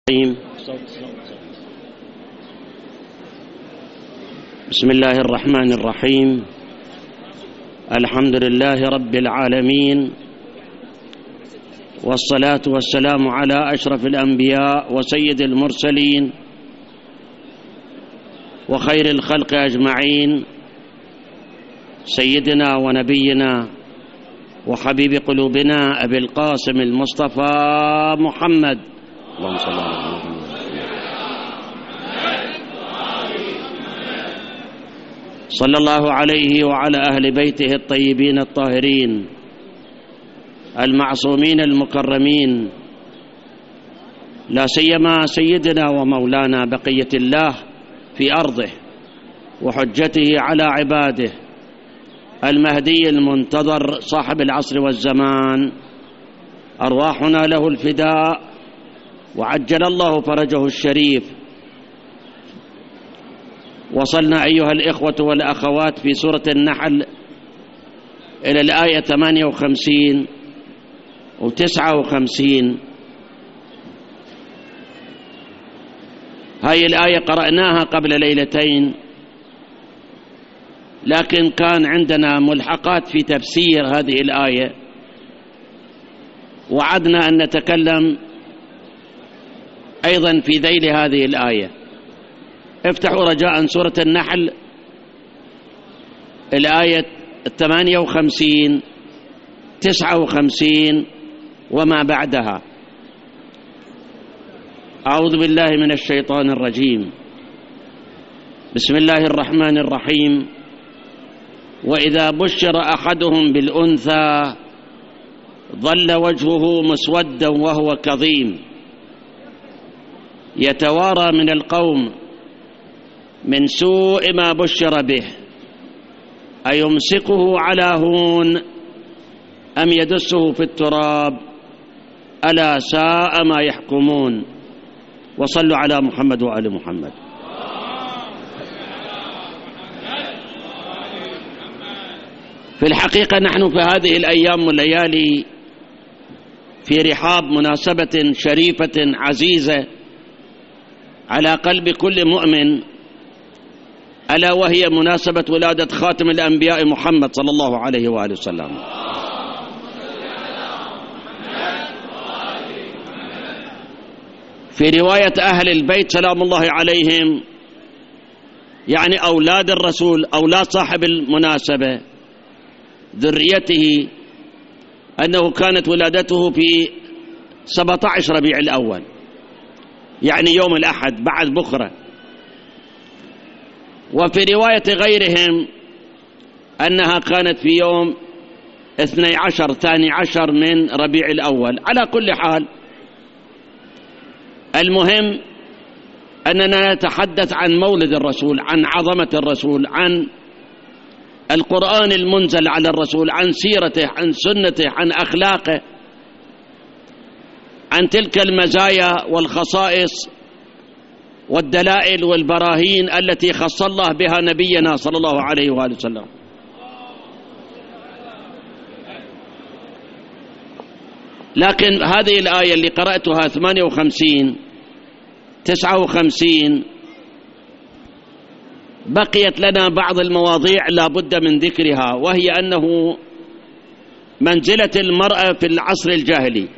بسم الله الرحمن الرحيم. الحمد لله رب العالمين، والصلاة والسلام على أشرف الأنبياء وسيد المرسلين وخير الخلق أجمعين، سيدنا ونبينا وحبيب قلوبنا أبي القاسم المصطفى محمد، اللهم صل على محمد. صلى الله عليه وعلى أهل بيته الطيبين الطاهرين المعصومين المكرمين، لا سيما سيدنا ومولانا بقية الله في أرضه وحجته على عباده، المهدي المنتظر صاحب العصر والزمان، أرواحنا له الفداء وعجل الله فرجه الشريف. وصلنا أيها الإخوة والأخوات في سورة النحل إلى الآية 58 و59. هاي الآية قرأناها قبل ليلتين، لكن كان عندنا ملحقات في تفسير هذه الآية، وعدنا أن نتكلم أيضا في ذيل هذه الآية. افتحوا رجاء سورة النحل الآية 58 59 وما بعدها. أعوذ بالله من الشيطان الرجيم. بسم الله الرحمن الرحيم. وإذا بشر أحدهم بالأنثى ظل وجهه مسودا وهو كظيم يتوارى من القوم من سوء ما بشر به أيمسكه على هون أم يدسه في التراب ألا ساء ما يحكمون. وصلوا على محمد وآل محمد. في الحقيقة نحن في هذه الأيام والليالي في رحاب مناسبة شريفة عزيزة على قلب كل مؤمن، ألا وهي مناسبة ولادة خاتم الأنبياء محمد صلى الله عليه وآله وسلم. في رواية أهل البيت سلام الله عليهم، يعني أولاد الرسول، أولاد صاحب المناسبة، ذريته، أنه كانت ولادته في 17 ربيع الأول، يعني يوم الأحد بعد بكرة. وفي رواية غيرهم أنها كانت في يوم 12 من ربيع الأول. على كل حال، المهم أننا نتحدث عن مولد الرسول، عن عظمة الرسول، عن القرآن المنزل على الرسول، عن سيرته، عن سنته، عن أخلاقه، عن تلك المزايا والخصائص والدلائل والبراهين التي خص الله بها نبينا صلى الله عليه وآله وسلم. لكن هذه الآية اللي قرأتها 58 59 بقيت لنا بعض المواضيع لا بد من ذكرها، وهي أنه منزلة المرأة في العصر الجاهلي.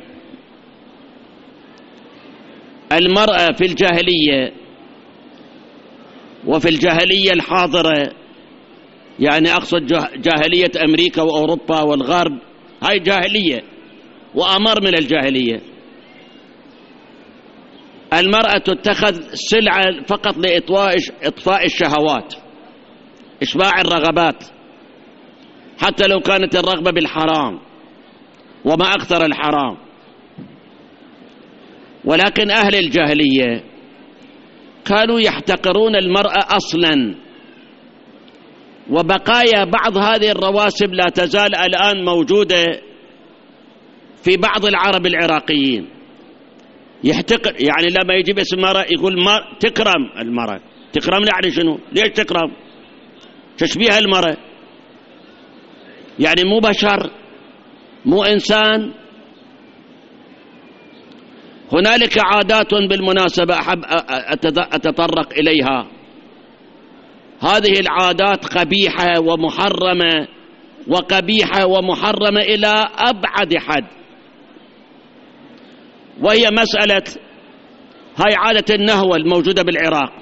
المرأة في الجاهلية وفي الجاهلية الحاضرة، يعني أقصد جاهلية أمريكا وأوروبا والغرب، هاي جاهلية وأمر من الجاهلية. المرأة تتخذ سلعة فقط لإطفاء الشهوات، إشباع الرغبات، حتى لو كانت الرغبة بالحرام، وما أكثر الحرام. ولكن أهل الجاهلية كانوا يحتقرون المرأة أصلا، وبقايا بعض هذه الرواسب لا تزال الآن موجودة في بعض العرب العراقيين. يحتقر، يعني لما يجيب اسم مرأة يقول تكرم المرأة. تكرم يعني شنو؟ ليش تكرم؟ تشبيه المرأة، يعني مو بشر، مو إنسان. هنالك عادات بالمناسبة أحب أتطرق إليها. هذه العادات قبيحة ومحرمة، وقبيحة ومحرمة إلى أبعد حد، وهي مسألة هاي عادة النهوة الموجودة بالعراق.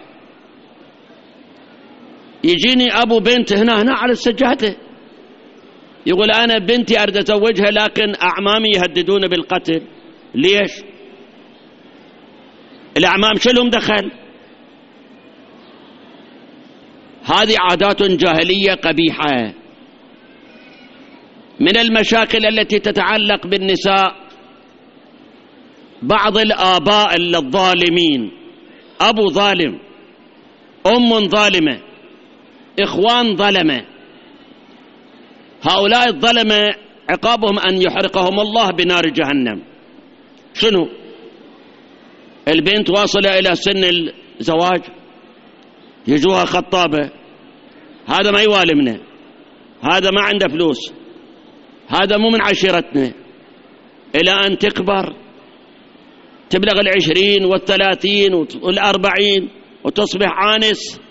يجيني أبو بنت هنا على السجادة يقول أنا بنتي أريد أزوجها لكن أعمامي يهددون بالقتل. ليش؟ الأعمام شلهم دخل؟ هذه عادات جاهلية قبيحة. من المشاكل التي تتعلق بالنساء بعض الآباء الظالمين، أبو ظالم، أم ظالمة، إخوان ظلمة، هؤلاء الظلمة عقابهم أن يحرقهم الله بنار جهنم. شنو؟ البنت واصلة إلى سن الزواج يجوها خطابة، هذا ما يوالمنا، هذا ما عنده فلوس، هذا مو من عشيرتنا، إلى أن تكبر تبلغ 20 و30 و40 وتصبح آنس،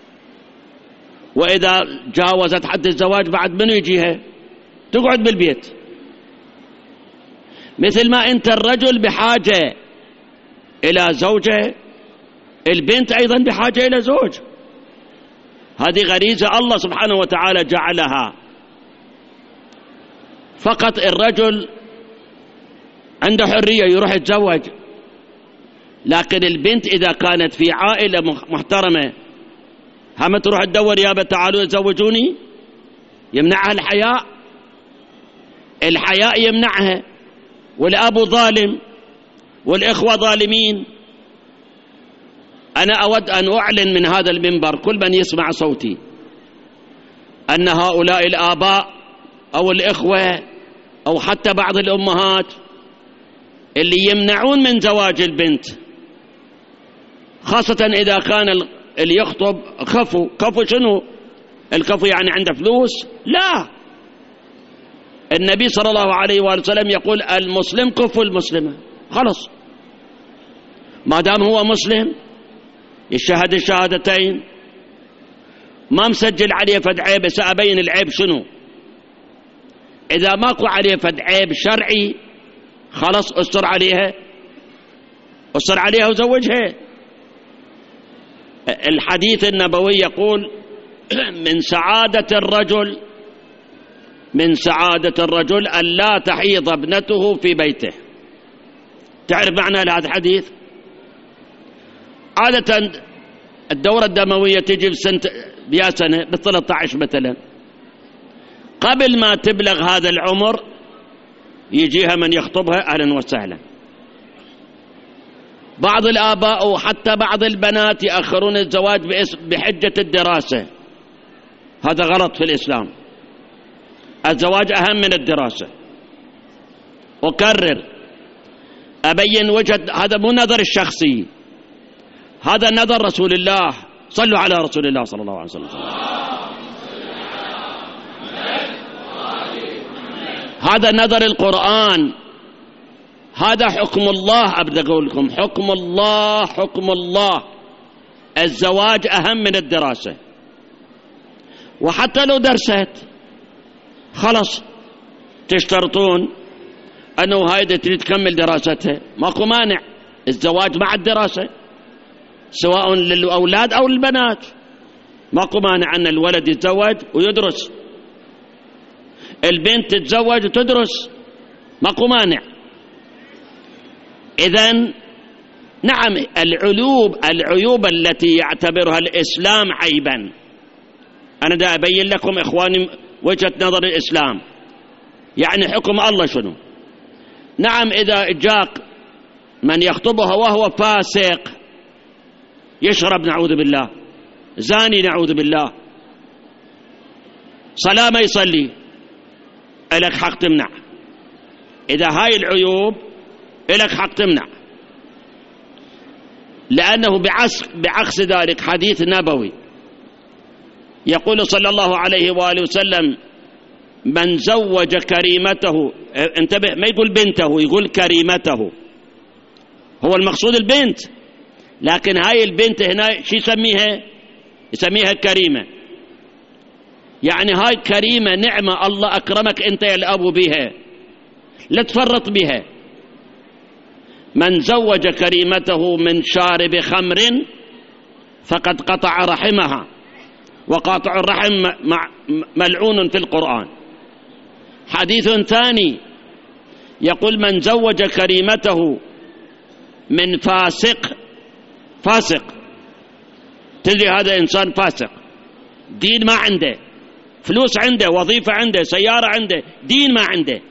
وإذا جاوزت حد الزواج بعد منو يجيها؟ تقعد بالبيت. مثل ما أنت الرجل بحاجة إلى زوجة، البنت أيضا بحاجة إلى زوج. هذه غريزة الله سبحانه وتعالى جعلها. فقط الرجل عنده حرية يروح يتزوج، لكن البنت إذا كانت في عائلة محترمة هم تروح تدور يابا تعالوا يزوجوني، يمنعها الحياء، الحياء يمنعها. والأب ظالم والإخوة ظالمين. أنا أود أن أعلن من هذا المنبر كل من يسمع صوتي أن هؤلاء الآباء أو الإخوة أو حتى بعض الأمهات اللي يمنعون من زواج البنت، خاصة إذا كان اللي يخطب كفو شنو؟ الكفو يعني عنده فلوس؟ لا، النبي صلى الله عليه وآله وسلم يقول المسلم كفو المسلمة، خلص ما دام هو مسلم يشهد الشهادتين، ما مسجل عليه فد عيب. سأبين العيب شنو. إذا ماكو عليه فد عيب شرعي خلص استر عليها، استر عليها وزوجها. الحديث النبوي يقول من سعادة الرجل أن لا تحيض ابنته في بيته. تعرف معنى هذا الحديث؟ عادة الدورة الدموية تجي بيا سنة ب13 مثلا، قبل ما تبلغ هذا العمر يجيها من يخطبها أهلا وسهلا. بعض الآباء وحتى بعض البنات يأخرون الزواج بحجة الدراسة. هذا غلط في الإسلام. الزواج أهم من الدراسة. أكرر أبين وجهة، هذا مو نظر الشخصي، هذا نظر رسول الله. صلوا على رسول الله صلى الله عليه وسلم. هذا نظر القرآن، هذا حكم الله. أبدأ أقول لكم حكم الله، حكم الله. الزواج أهم من الدراسة، وحتى لو درست خلص تشترطون أنه هاي تريد تكمل دراستها، ماكو مانع. الزواج مع الدراسة سواء للأولاد أو للبنات، ماكو مانع أن الولد يتزوج ويدرس، البنت تتزوج وتدرس، ماكو مانع. إذن نعم العيوب التي يعتبرها الإسلام عيبا، أنا دا أبين لكم إخواني وجهة نظر الإسلام، يعني حكم الله شنو. نعم إذا جاء من يخطبها وهو فاسق، يشرب نعوذ بالله، زاني نعوذ بالله، صلاة ما يصلي، إلك حق تمنع. إذا هاي العيوب إلك حق تمنع، لأنه بعكس ذلك حديث نبوي يقول صلى الله عليه وآله وسلم من زوج كريمته، انتبه ما يقول بنته، يقول كريمته، هو المقصود البنت، لكن هاي البنت هنا شو يسميها كريمة. يعني هاي كريمة، نعمة الله أكرمك أنت يا الأب بها، لا تفرط بها. من زوج كريمته من شارب خمر فقد قطع رحمها، وقاطع الرحم ملعون في القرآن. حديث ثاني يقول من زوج كريمته من فاسق، تدري هذا إنسان فاسق، دين ما عنده، فلوس عنده، وظيفة عنده، سيارة عنده، دين ما عنده.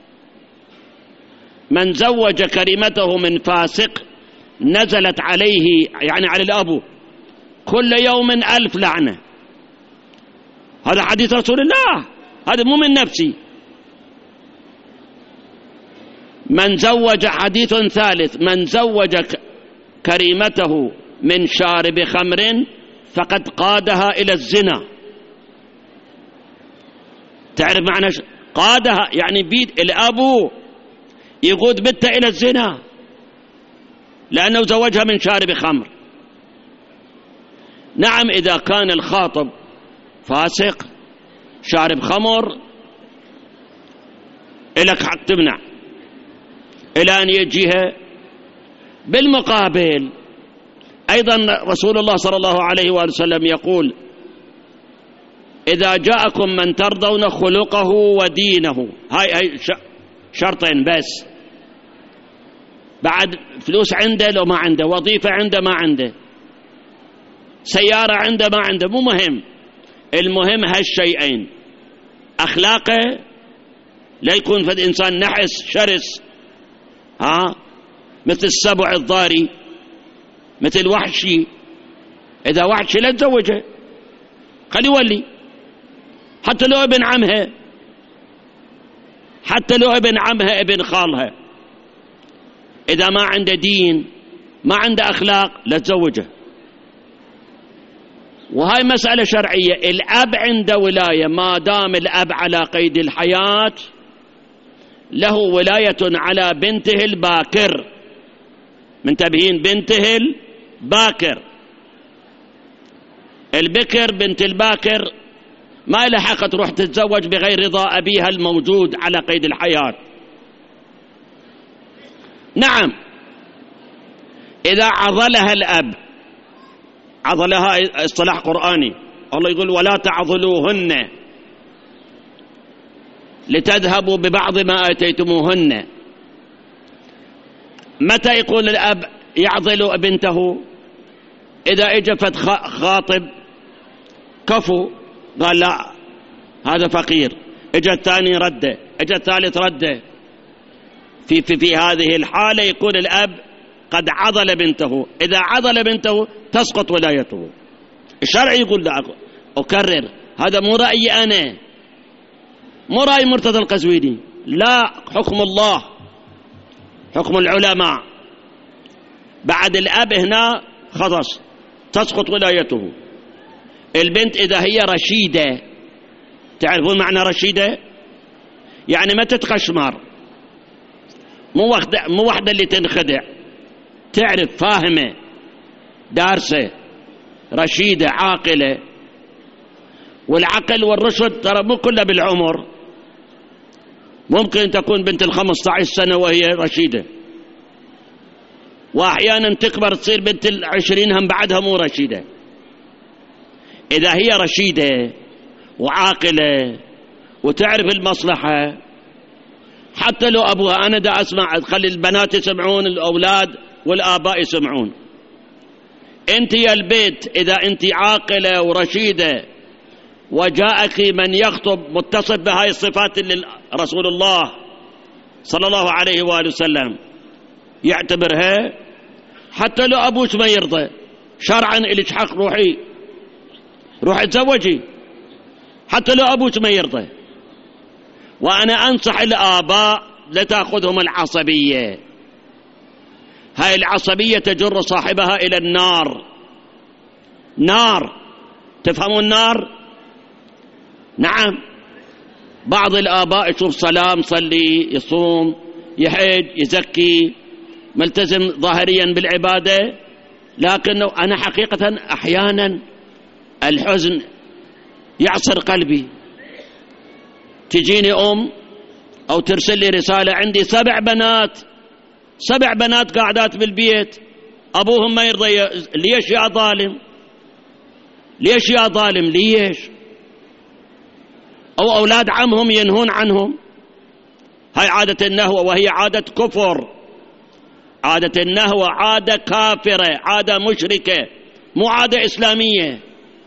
من زوج كريمته من فاسق نزلت عليه، يعني على الأب، كل يوم 1000 لعنة. هذا حديث رسول الله، هذا مو من نفسي. من زوج، حديث ثالث، من زوج كريمته من شارب خمر فقد قادها إلى الزنا. تعرف معنى قادها؟ يعني بيد الأب يقود بنته إلى الزنا لأنه زوجها من شارب خمر. نعم، إذا كان الخاطب فاسق شارب خمر إلك حق تمنع إلى أن يجيها. بالمقابل أيضا رسول الله صلى الله عليه وآله وسلم يقول إذا جاءكم من ترضون خلقه ودينه، هاي شرطين بس، بعد فلوس عنده لو ما عنده، وظيفة عنده ما عنده، سيارة عنده ما عنده، مو مهم، المهم هالشيئين: أخلاقه، لا يكون فد إنسان نحس شرس، مثل السبع الضاري، مثل وحشي. إذا وحشي لا تزوجه، خلي يولي، حتى لو ابن عمها، حتى لو ابن عمها ابن خالها، إذا ما عنده دين ما عنده أخلاق لا تزوجه. وهاي مسألة شرعية. الأب عنده ولاية، ما دام الأب على قيد الحياة له ولاية على بنته الباكر. منتبهين؟ بنته الباكر، البكر بنت الباكر ما لها حق تروح تتزوج بغير رضا أبيها الموجود على قيد الحياة. نعم، إذا عضلها الأب، عضلها اصطلاح قرآني، الله يقول ولا تعضلوهن لتذهبوا ببعض ما آتيتموهن. متى يقول الأب يعضل بنته؟ إذا اجفت خاطب كفو، قال لا هذا فقير، اجى الثاني رده، اجى الثالث رده. في هذه الحالة يكون الأب قد عضل بنته. إذا عضل بنته تسقط ولايته. الشرع يقول لا، أكرر، هذا مو رأيي أنا، مو رأي مرتضى القزويني، لا، حكم الله، حكم العلماء. بعد الأب هنا خلاص تسقط ولايته. البنت إذا هي رشيدة، تعرفون معنى رشيدة؟ يعني ما تتقشمر، مو واحدة اللي تنخدع، تعرف، فاهمة، دارسة، رشيدة، عاقلة. والعقل والرشد ترى مو كله بالعمر، ممكن تكون بنت 15 سنة وهي رشيدة، وأحيانا تكبر تصير بنت 20 هم بعدها مو رشيدة. إذا هي رشيدة وعاقلة وتعرف المصلحة، حتى لو أبوها، أنا دا أسمع، خلي البنات يسمعون، الأولاد والآباء يسمعون، أنت يا البيت إذا أنت عاقلة ورشيدة وجاءك من يخطب متصف بهاي الصفات اللي رسول الله صلى الله عليه وآله وسلم يعتبرها، حتى لو أبوك ما يرضى، شرعا إليك حق، روحي تزوجي، حتى لو أبوك ما يرضى. وأنا أنصح الآباء لا تأخذهم العصبية، هاي العصبية تجر صاحبها إلى النار. نار، تفهمون النار؟ نعم، بعض الآباء يشوف صلاة، يصلي، يصوم، يحج، يزكي، ملتزم ظاهريا بالعبادة، لكنه أنا حقيقة أحيانا الحزن يعصر قلبي. تجيني أو ترسل لي رسالة: عندي 7 بنات قاعدات بالبيت، أبوهم ما يرضى. ليش يا ظالم؟ ليش يا ظالم؟ ليش؟ أو أولاد عمهم ينهون عنهم. هاي عادة النهوة، وهي عادة كفر. عادة النهوة عادة كافرة، عادة مشركة، مو عادة إسلامية.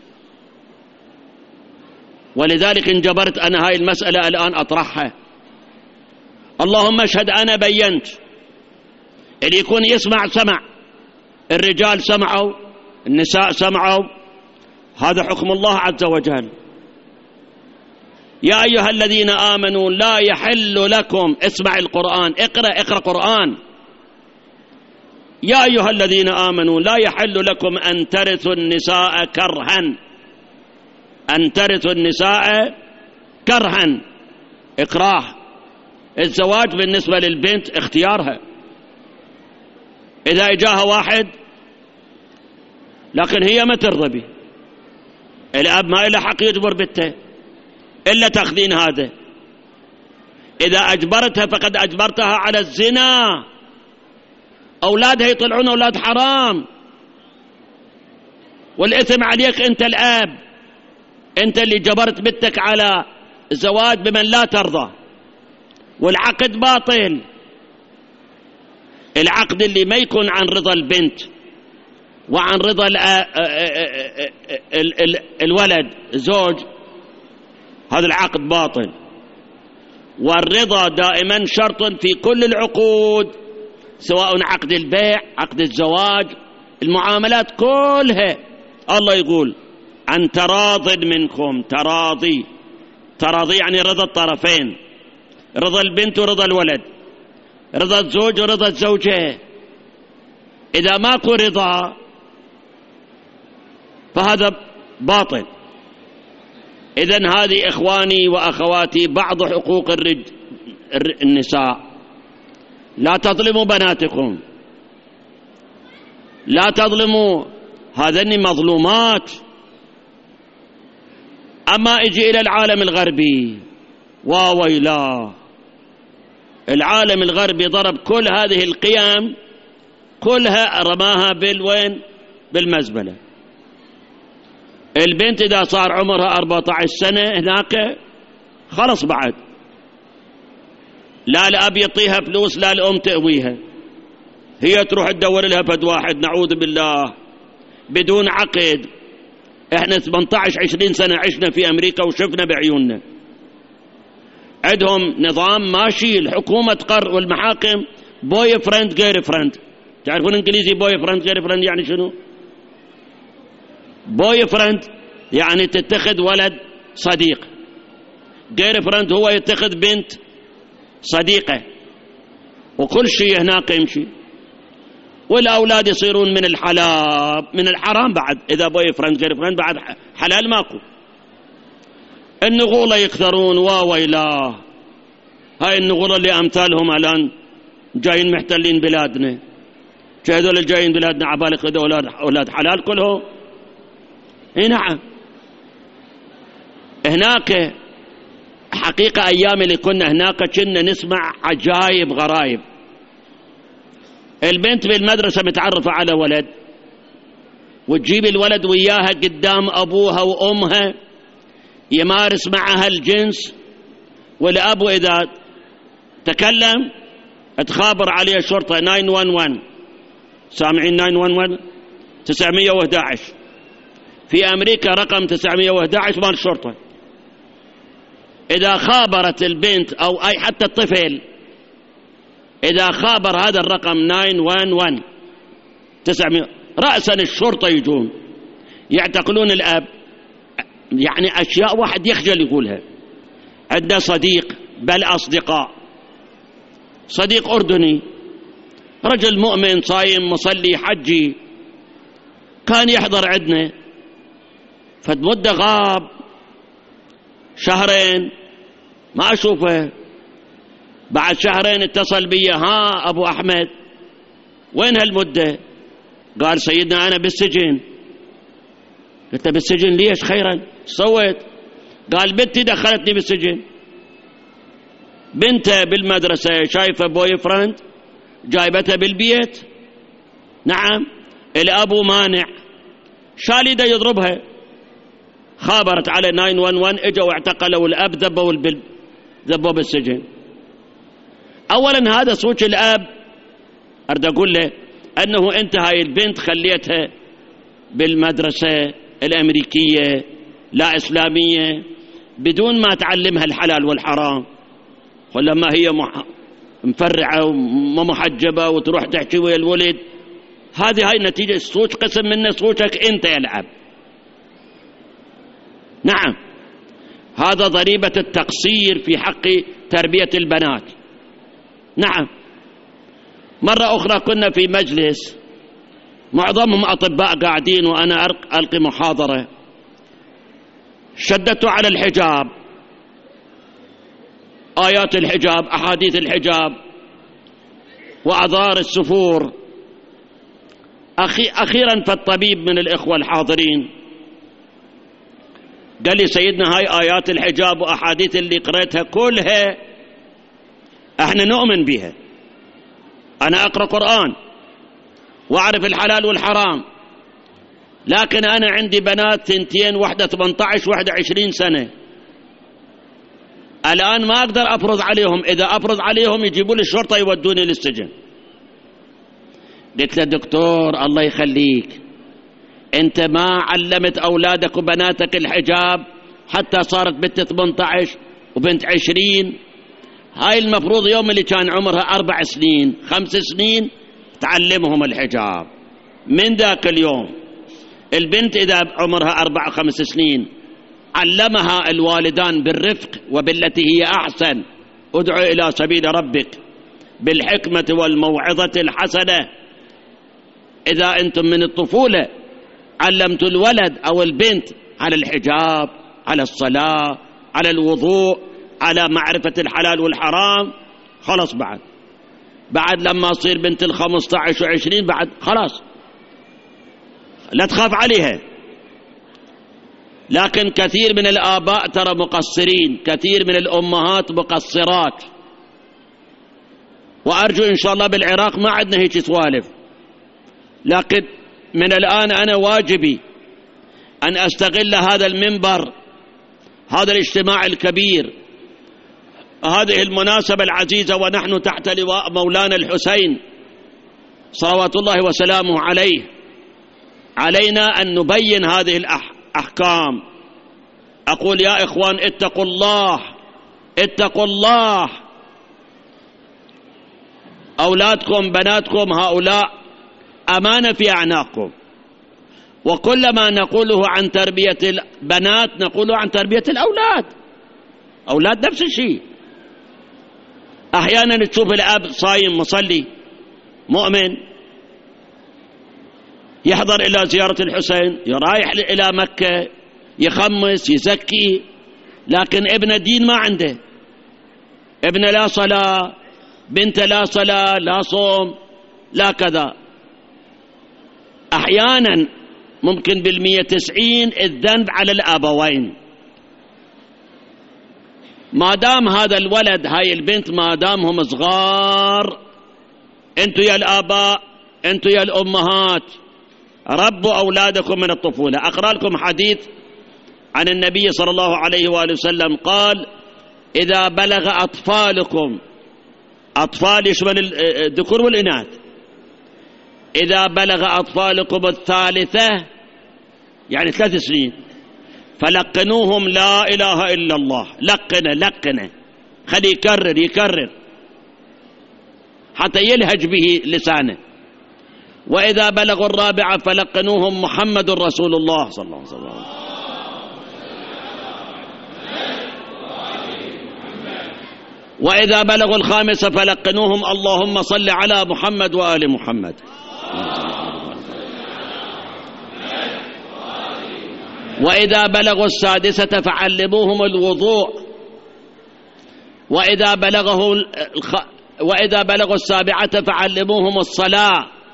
ولذلك انجبرت أنا هاي المسألة الآن أطرحها. اللهم اشهد أنا بينت. اللي يكون يسمع سمع، الرجال سمعوا، النساء سمعوا، هذا حكم الله عز وجل. يا أيها الذين آمنوا لا يحل لكم، اسمع القرآن، اقرأ قرآن. يا أيها الذين آمنوا لا يحل لكم أن ترثوا النساء كرها، أن ترثوا النساء كرها، إكراه. الزواج بالنسبة للبنت اختيارها. إذا إجاها واحد لكن هي ما ترضى به، الأب ما له حق يجبر بنته إلا تأخذين هذا. إذا أجبرتها فقد أجبرتها على الزنا، أولادها يطلعون أولاد حرام، والإثم عليك أنت الأب، أنت اللي جبرت بنتك على الزواج بمن لا ترضى، والعقد باطل. العقد اللي ما يكون عن رضا البنت وعن رضا الولد الزوج، هذا العقد باطل. والرضا دائما شرط في كل العقود، سواء عقد البيع، عقد الزواج، المعاملات كلها. الله يقول عن تراض منكم. تراضي يعني رضا الطرفين، رضا البنت ورضا الولد، رضا الزوج ورضا الزوجة. إذا ماكو رضا فهذا باطل. إذن هذه إخواني وأخواتي بعض حقوق النساء. لا تظلموا بناتكم، لا تظلموا، هذين مظلومات. أما اجي إلى العالم الغربي، وويلاه، العالم الغربي ضرب كل هذه القيم كلها، رماها بالوين؟ بالمزبلة. البنت إذا صار عمرها 14 سنة هناك خلص بعد، لا الأب يعطيها فلوس لا الأم تأويها، هي تروح تدور لها فد واحد، نعوذ بالله، بدون عقد. احنا 18-20 سنة عشنا في أمريكا وشفنا بعيوننا. عندهم نظام ماشي، الحكومة تقرر والمحاكم بوي فريند جير فريند. تعرفون انجليزي بوي فريند جير فريند يعني شنو؟ بوي فريند يعني تتخذ ولد صديق، جير فريند هو يتخذ بنت صديقة، وكل شيء هناك يمشي. والأولاد يصيرون من الحلال من الحرام بعد. إذا بوي فريند جير فريند بعد حلال ماكو. النغولة يكثرون، وويلاه، هاي النغولة اللي أمثالهم الآن جايين محتلين بلادنا. هذول الجايين بلادنا عبالك أولاد حلال كلهم. نعم، هناك حقيقة أيام اللي كنا هناك كنا نسمع عجائب غرايب. البنت بالمدرسة متعرفة على ولد، وتجيب الولد وياها قدام أبوها وأمها يمارس معها الجنس، والأب إذا تكلم تخابر عليه الشرطة 911. سامعين 911؟ 911 في أمريكا رقم 911 مال الشرطة. إذا خابرت البنت أو أي حتى الطفل، إذا خابر هذا الرقم 911 900، رأسا الشرطة يجون يعتقلون الأب. يعني أشياء واحد يخجل يقولها. عندنا صديق، بل أصدقاء، صديق أردني، رجل مؤمن صايم مصلي حجي، كان يحضر عندنا، فمدة غاب 2 ما أشوفه. بعد 2 اتصل بي: ها أبو أحمد، وين هالمدة؟ قال سيدنا أنا بالسجن. قلت له بالسجن ليش خيرا؟ سويت؟ قال بنتي دخلتني بالسجن. بنته بالمدرسة شايفة بوي فرند جايبتها بالبيت. نعم. الأبو مانع، شاليده يضربها. خابرت على 911، اجوا واعتقلوا الأب، ذبوا بالسجن. أولا هذا صوت الأب. أريد أقول له أنه أنت هاي البنت خليتها بالمدرسة الأمريكية لا إسلامية بدون ما تعلمها الحلال والحرام، ولما هي مفرعة ومحجبة وتروح تحكي ويا الولد. هاي نتيجة صوت قسم منه صوتك أنت يا الأب. نعم، هذا ضريبة التقصير في حق تربية البنات. نعم. مرة أخرى كنا في مجلس معظمهم أطباء قاعدين وأنا ألقي محاضرة، شددت على الحجاب، آيات الحجاب، أحاديث الحجاب، وأضرار السفور. أخيرا فالطبيب من الإخوة الحاضرين قال لي سيدنا هاي آيات الحجاب وأحاديث اللي قرأتها كلها احنا نؤمن بها. أنا أقرأ قرآن وأعرف الحلال والحرام، لكن أنا عندي بنات ثنتين، واحدة 18 واحدة 20 سنة. الآن ما أقدر أفرض عليهم، إذا أفرض عليهم يجيبوا لي الشرطة يودوني للسجن. قلت له دكتور الله يخليك، أنت ما علمت أولادك وبناتك الحجاب حتى صارت بنت 18 وبنت 20. هاي المفروض يوم اللي كان عمرها 4 سنين 5 سنين تعلمهم الحجاب. من ذاك اليوم البنت إذا عمرها 4 5 سنين علمها الوالدان بالرفق وبالتي هي أحسن. ادعو إلى سبيل ربك بالحكمة والموعظة الحسنة. إذا أنتم من الطفولة علمتوا الولد أو البنت على الحجاب، على الصلاة، على الوضوء، على معرفة الحلال والحرام، خلاص بعد لما تصير بنت 15 و20 بعد خلاص لا تخاف عليها. لكن كثير من الآباء ترى مقصرين، كثير من الأمهات مقصرات، وأرجو إن شاء الله بالعراق ما عندنا هيك سوالف. لكن من الآن أنا واجبي أن أستغل هذا المنبر، هذا الاجتماع الكبير، هذه المناسبة العزيزة، ونحن تحت لواء مولانا الحسين صلوات الله وسلامه عليه. علينا أن نبين هذه الأحكام. أقول يا إخوان اتقوا الله، اتقوا الله. أولادكم بناتكم هؤلاء أمانة في أعناقكم، وكل ما نقوله عن تربية البنات نقوله عن تربية الأولاد. أولاد نفس الشيء. أحيانا تشوف الأب صايم مصلي مؤمن يحضر إلى زيارة الحسين، رايح إلى مكة، يخمس يزكي، لكن ابن دين ما عنده. ابن لا صلاة، بنت لا صلاة لا صوم لا كذا. أحيانا ممكن 190 الذنب على الأبوين. ما دام هذا الولد هاي البنت ما دامهم صغار، انتوا يا الآباء انتوا يا الأمهات ربوا أولادكم من الطفولة. أقرأ لكم حديث عن النبي صلى الله عليه وآله وسلم قال: إذا بلغ أطفالكم، أطفال يشمل الذكور والإناث، إذا بلغ أطفالكم 3 يعني 3 سنين فلقنوهم لا إله إلا الله. لقنه خلي يكرر حتى يلهج به لسانه. وإذا بلغوا 4 فلقنوهم محمد رسول الله صلى الله عليه وسلم. وإذا بلغوا 5 فلقنوهم اللهم صل على محمد وآل محمد. وإذا بلغوا 6 فعلموهم الوضوء. وإذا بلغوا 7 فعلموهم الصلاة.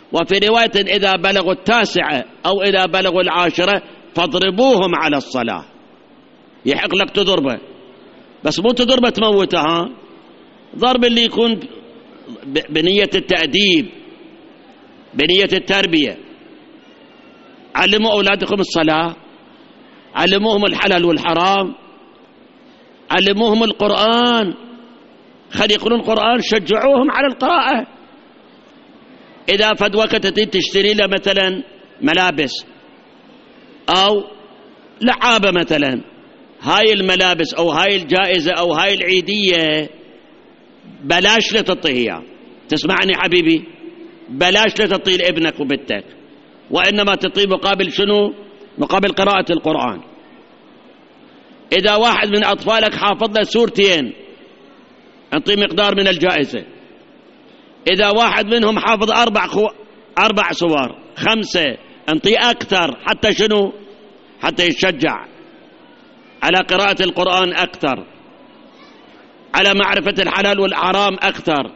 وفي رواية إذا بلغوا 9 أو إذا بلغوا 10 فاضربوهم على الصلاة. يحق لك تضربه، بس مو تضربه تموته، ضرب اللي يكون بنية التأديب، بنية التربية. علموا أولادكم الصلاة، علموهم الحلال والحرام، علموهم القرآن، خلي يقرون القرآن، شجعوهم على القراءة. إذا فد وقت تشتري له مثلا ملابس أو لعابة مثلا، هاي الملابس أو هاي الجائزة أو هاي العيدية بلاش لتعطيه. تسمعني حبيبي؟ بلاش لتعطيه لابنك وبنتك، وإنما تعطيه مقابل شنو؟ مقابل قراءة القرآن. إذا واحد من أطفالك حافظ له سورتين أعطيه مقدار من الجائزة. إذا واحد منهم حافظ 4 سور 5 أعطيه أكثر، حتى شنو؟ حتى يتشجع على قراءة القرآن أكثر، على معرفة الحلال والحرام أكثر.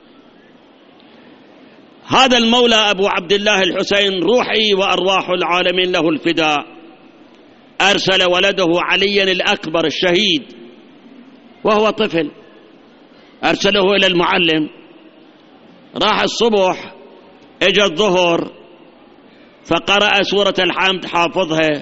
هذا المولى أبو عبد الله الحسين روحي وأرواح العالمين له الفداء أرسل ولده عليا الأكبر الشهيد وهو طفل، أرسله إلى المعلم. راح الصبح، اجى الظهر، فقرأ سورة الحمد حافظها.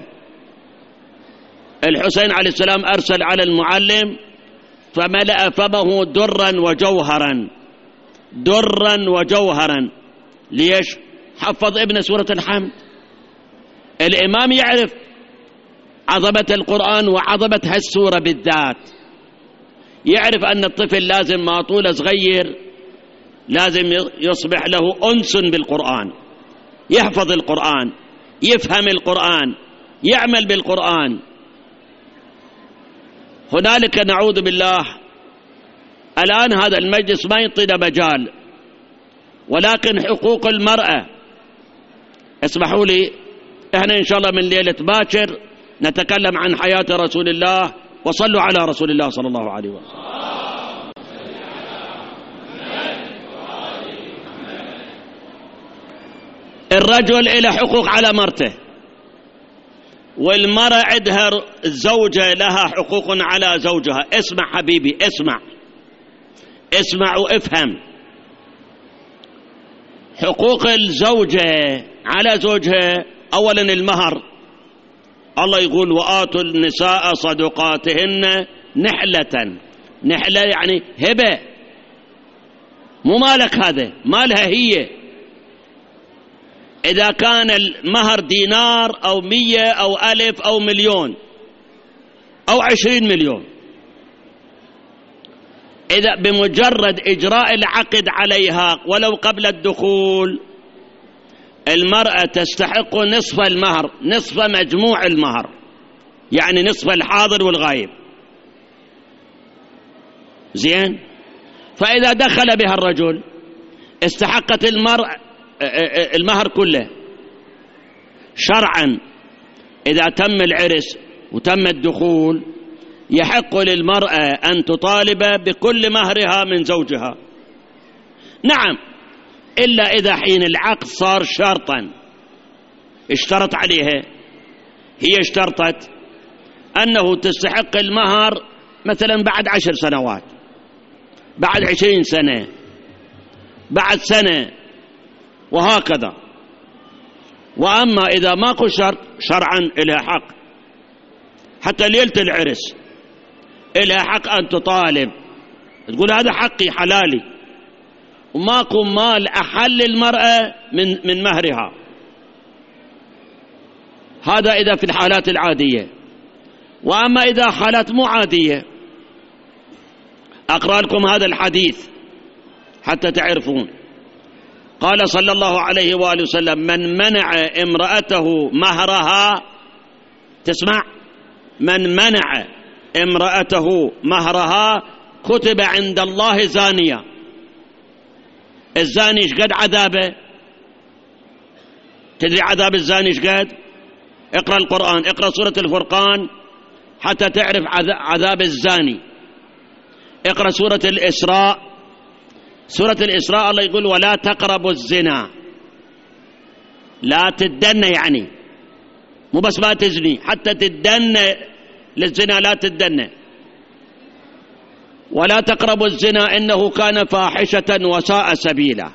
الحسين عليه السلام أرسل على المعلم فملأ فمه درا وجوهرا، درا وجوهرا. ليش؟ حفظ ابن سورة الحمد. الإمام يعرف عظمة القرآن وعظمة هالسورة بالذات، يعرف أن الطفل لازم ما طوله صغير لازم يصبح له أنس بالقرآن، يحفظ القرآن، يفهم القرآن، يعمل بالقرآن. هنالك نعوذ بالله الآن هذا المجلس ما يعطينا مجال، ولكن حقوق المرأة، اسمحوا لي، احنا إن شاء الله من ليلة باكر نتكلم عن حياة رسول الله، وصلوا على رسول الله صلى الله عليه وسلم. الرجل له حقوق على مرته، والمرأة عندها الزوجة لها حقوق على زوجها. اسمع حبيبي، اسمع وافهم. حقوق الزوجة على زوجها، أولا المهر. الله يقول وآتوا النساء صدقاتهن نحلة. نحلة يعني هبة، مو مالك، هذا مالها هي. إذا كان المهر دينار أو 100 أو 1000 أو مليون أو 20 مليون، إذا بمجرد إجراء العقد عليها ولو قبل الدخول، المرأة تستحق نصف المهر، نصف مجموع المهر، يعني نصف الحاضر والغائب. زين؟ فإذا دخل بها الرجل استحقت المهر كله شرعا. إذا تم العرس وتم الدخول يحق للمرأة أن تطالب بكل مهرها من زوجها. نعم، إلا إذا حين العقد صار شرطا، اشترط عليها، هي اشترطت أنه تستحق المهر مثلا بعد 10 سنوات، بعد 20 سنة، بعد سنة، وهكذا. وأما إذا ماكو شرط شرعا إلها حق، حتى ليلة العرس إلها حق أن تطالب، تقول هذا حقي حلالي، وماكو مال أحل المرأة من مهرها. هذا إذا في الحالات العادية. وأما إذا حالات مو عادية، أقرأ لكم هذا الحديث حتى تعرفون. قال صلى الله عليه وآله وسلم من منع امرأته مهرها، تسمع، من منع امرأته مهرها كتب عند الله زانية. الزاني ايش قد عذابه؟ تدري عذاب الزاني ايش قد؟ اقرأ القرآن، اقرأ سورة الفرقان حتى تعرف عذاب الزاني. اقرأ سورة الإسراء. سورة الإسراء الله يقول ولا تقربوا الزنا، لا تدنى، يعني مو بس ما تزني، حتى تدنى للزنا لا تدنى. ولا تقربوا الزنا إنه كان فاحشة وساء سبيلا.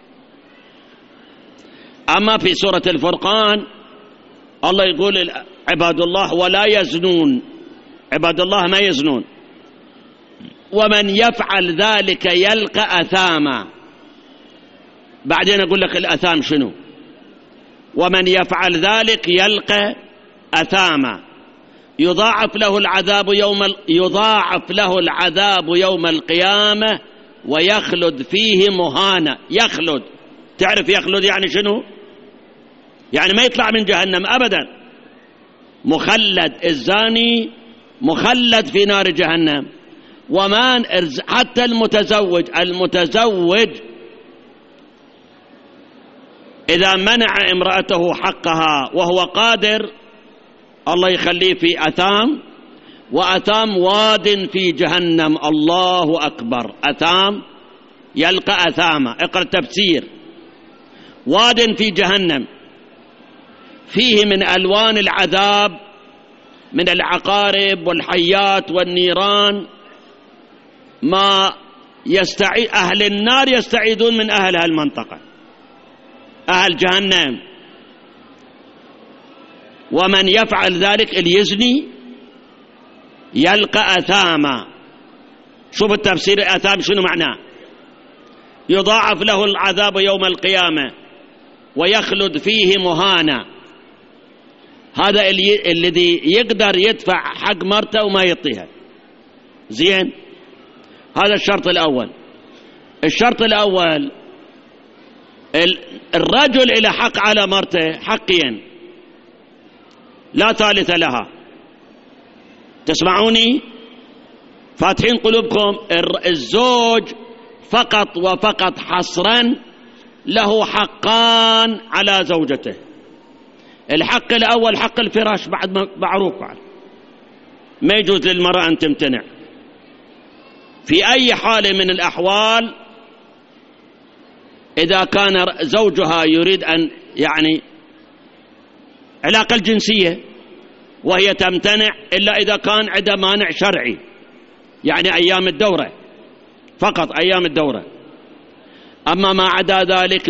أما في سورة الفرقان الله يقول عباد الله ولا يزنون، عباد الله ما يزنون. ومن يفعل ذلك يلقى أثاما. بعدين أقول لك الأثام شنو. ومن يفعل ذلك يلقى أثاما يضاعف له العذاب يوم القيامة ويخلد فيه مهانا. يخلد، تعرف يخلد يعني شنو؟ يعني ما يطلع من جهنم أبدا. مخلد، الزاني مخلد في نار جهنم. ومن حتى المتزوج إذا منع امرأته حقها وهو قادر الله يخليه في أثام، وأثام واد في جهنم. الله أكبر. أثام يلقى أثاما. اقرأ التفسير. واد في جهنم فيه من ألوان العذاب، من العقارب والحيات والنيران، ما أهل النار يستعيدون من أهل هالمنطقة، أهل جهنم. ومن يفعل ذلك اليزني يلقى أثاما. شوف التفسير أثام شنو معناه. يضاعف له العذاب يوم القيامة ويخلد فيه مهانا. هذا الذي يقدر يدفع حق مرته وما يعطيها. زين، هذا الشرط الأول. الشرط الأول الرجل إلى حق على مرته حقيا لا ثالث لها. تسمعوني؟ فاتحين قلوبكم. الزوج فقط وفقط حصرا له حقان على زوجته. الحق الأول حق الفراش، بعد معروف، بعد ما يجوز للمرأة أن تمتنع في أي حال من الأحوال. إذا كان زوجها يريد أن يعني علاقة الجنسية وهي تمتنع، إلا إذا كان عندها مانع شرعي، يعني أيام الدورة فقط، أيام الدورة. أما ما عدا ذلك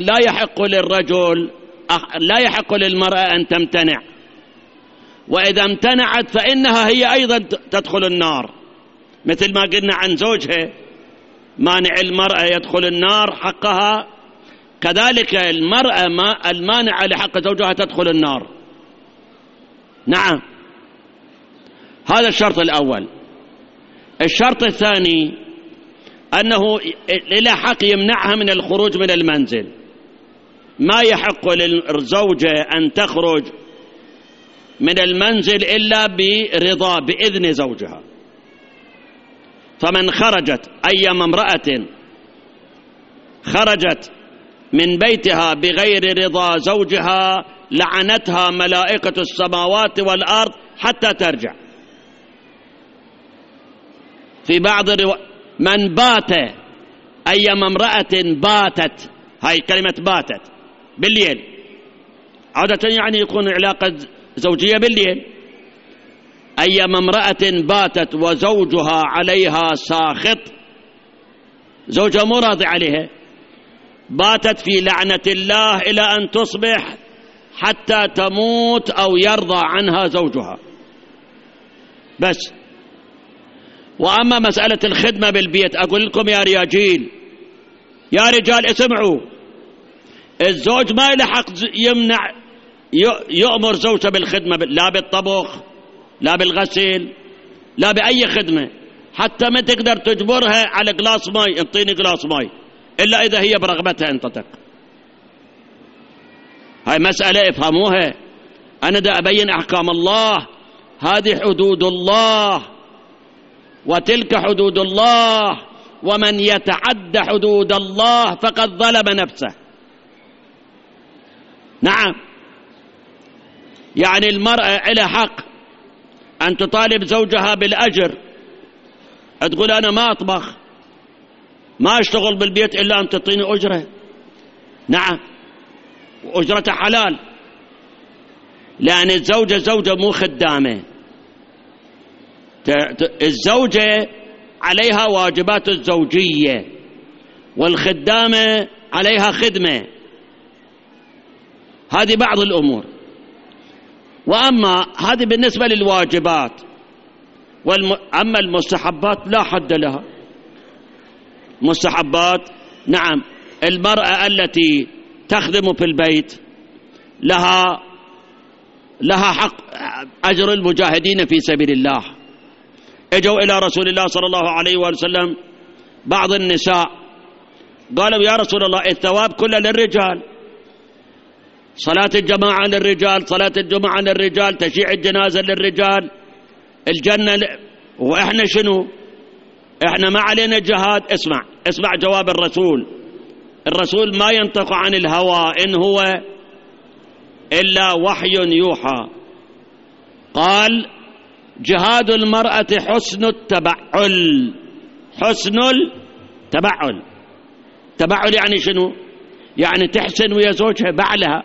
لا يحق للمرأة أن تمتنع. وإذا امتنعت فإنها هي أيضا تدخل النار، مثل ما قلنا عن زوجها مانع المرأة يدخل النار حقها، كذلك المرأة المانعة لحق زوجها تدخل النار. نعم، هذا الشرط الأول. الشرط الثاني أنه إلى حق يمنعها من الخروج من المنزل. ما يحق للزوجة أن تخرج من المنزل إلا برضا، بإذن زوجها. فمن خرجت أيما امرأة خرجت من بيتها بغير رضا زوجها لعنتها ملائكة السماوات والأرض حتى ترجع. في بعض من بات، أيما امرأة باتت، هاي كلمة باتت بالليل، عادة يعني يكون علاقة زوجية بالليل. أيما امرأة باتت وزوجها عليها ساخط، زوجها مو راضي عليها، باتت في لعنة الله إلى أن تصبح حتى تموت أو يرضى عنها زوجها بس. وأما مسألة الخدمة بالبيت، أقول لكم يا رجال اسمعوا، الزوج ما له حق يأمر زوجته بالخدمة، لا بالطبخ لا بالغسل لا بأي خدمة. حتى ما تقدر تجبرها على قلاص ماء، انطيني قلاص ماء، إلا إذا هي برغبتها انطتك. هاي مسألة افهموها. أنا دا أبين أحكام الله، هذه حدود الله وتلك حدود الله، ومن يتعد حدود الله فقد ظلم نفسه. نعم، يعني المرأة لها حق أن تطالب زوجها بالأجر، تقول أنا ما أطبخ ما أشتغل بالبيت إلا أن تعطيني أجرة. نعم، وأجرته حلال. لأن الزوجة زوجة مو خدامة. الزوجة عليها واجبات الزوجية، والخدامة عليها خدمة. هذه بعض الأمور. وأما هذه بالنسبة للواجبات، أما المستحبات لا حد لها. مستحبات نعم، المرأة التي تخدم في البيت لها حق أجر المجاهدين في سبيل الله. اجوا إلى رسول الله صلى الله عليه وسلم بعض النساء، قالوا يا رسول الله الثواب كله للرجال، صلاة الجماعة للرجال، صلاة الجمعة للرجال، تشييع الجنازة للرجال، الجنة وإحنا شنو؟ إحنا ما علينا جهاد. اسمع جواب الرسول ما ينطق عن الهوى، إن هو إلا وحي يوحى. قال جهاد المرأة حسن التبعل. حسن التبعل. تبعل يعني شنو؟ يعني تحسن ويا زوجها بعلها.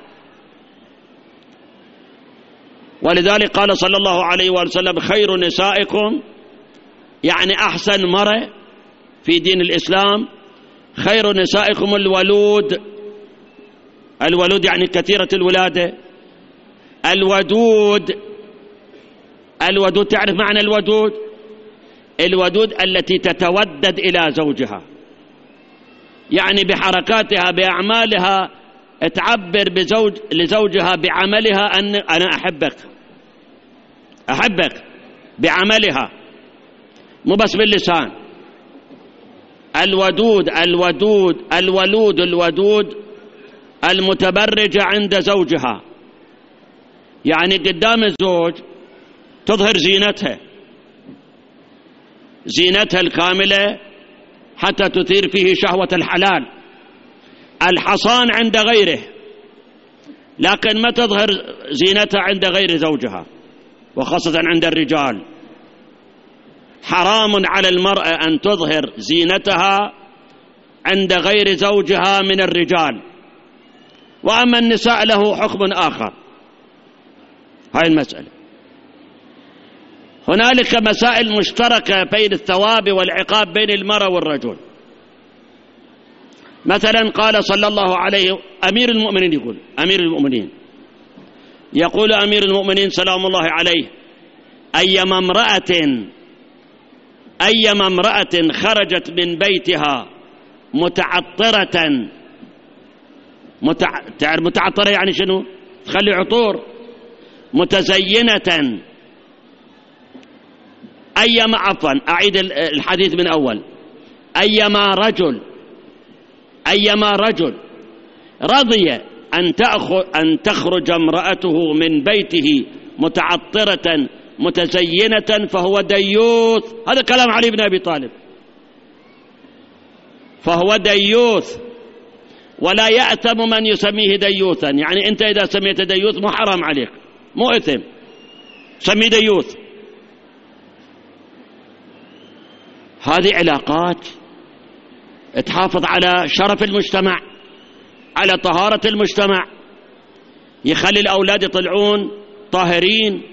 ولذلك قال صلى الله عليه وسلم خير نسائكم، يعني أحسن مرأة في دين الإسلام، خير نسائكم الولود. الولود يعني كثيرة الولادة. الودود تعرف معنى الودود؟ الودود التي تتودد إلى زوجها، يعني بحركاتها بأعمالها تعبر لزوجها بعملها أن أنا أحبك بعملها، مو بس باللسان. الودود المتبرجة عند زوجها، يعني قدام الزوج تظهر زينتها الكاملة حتى تثير فيه شهوة الحلال. الحصان عند غيره، لكن ما تظهر زينتها عند غير زوجها، وخاصة عند الرجال. حرام على المرأة أن تظهر زينتها عند غير زوجها من الرجال. وأما النساء له حكم آخر. هاي المسألة. هنالك مسائل مشتركة بين الثواب والعقاب بين المرأة والرجل. مثلا قال صلى الله عليه أمير المؤمنين يقول أمير المؤمنين سلام الله عليه أيما امرأة خرجت من بيتها متعطرة متعطرة يعني شنو؟ تخلي عطور. متزينة. أعيد الحديث من أول. أيما رجل رضي أن تخرج امرأته من بيته متعطرة متزينة فهو ديوث. هذا كلام علي بن أبي طالب. فهو ديوث، ولا يأثم من يسميه ديوثا. يعني أنت إذا سميت ديوث مو حرام عليك، مو إثم، سمي ديوث. هذه علاقات تحافظ على شرف المجتمع، على طهارة المجتمع، يخلي الأولاد يطلعون طاهرين.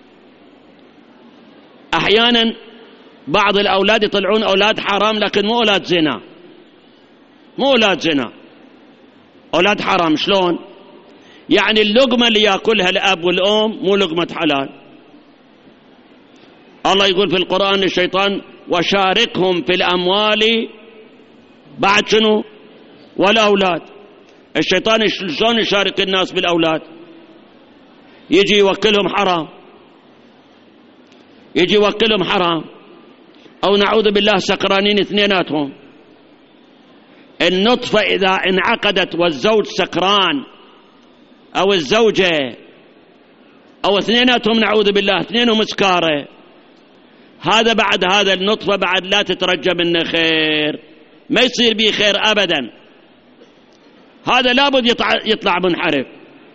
أحيانا بعض الأولاد يطلعون أولاد حرام، لكن مو أولاد زنا، أولاد حرام. شلون؟ يعني اللقمة اللي يأكلها الأب والأم مو لقمة حلال. الله يقول في القرآن للشيطان وشاركهم في الأموال بعد شنو؟ والأولاد. الشيطان شلون يشارك الناس بالأولاد؟ يجي يوكلهم حرام، أو نعوذ بالله سكرانين اثنيناتهم. النطفة إذا انعقدت والزوج سكران أو الزوجة أو اثنيناتهم نعوذ بالله اثنينهم سكارة، هذا النطفة بعد لا تترجى منه خير، ما يصير به خير أبدا. هذا لابد يطلع منحرف.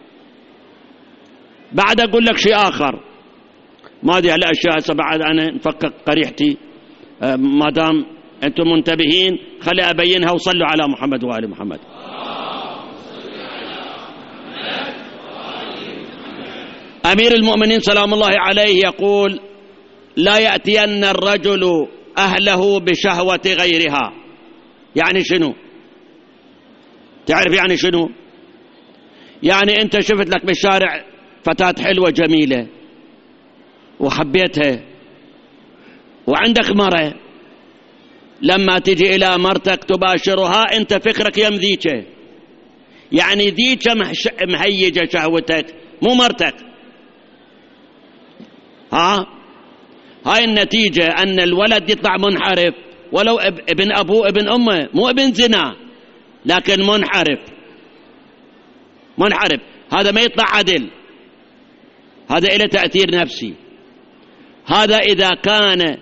بعد أقول لك شيء آخر، ما دي هالأشياء بعد أنا نفكك قريحتي، ما دام أنتم منتبهين خلي أبينها. وصلوا على محمد وآل محمد. أمير المؤمنين سلام الله عليه يقول: لا يأتين الرجل أهله بشهوة غيرها. يعني شنو؟ تعرف يعني شنو؟ يعني أنت شفت لك بالشارع فتاة حلوة جميلة وحبيتها وعندك مرة، لما تجي إلى مرتك تباشرها أنت فكرك يم ذيك، يعني ذيك مهيجة شهوتك مو مرتك. هاي النتيجة أن الولد يطلع منحرف، ولو ابن أبوه ابن أمه، مو ابن زنا لكن منحرف. هذا ما يطلع عدل، هذا إلى تأثير نفسي. هذا إذا كان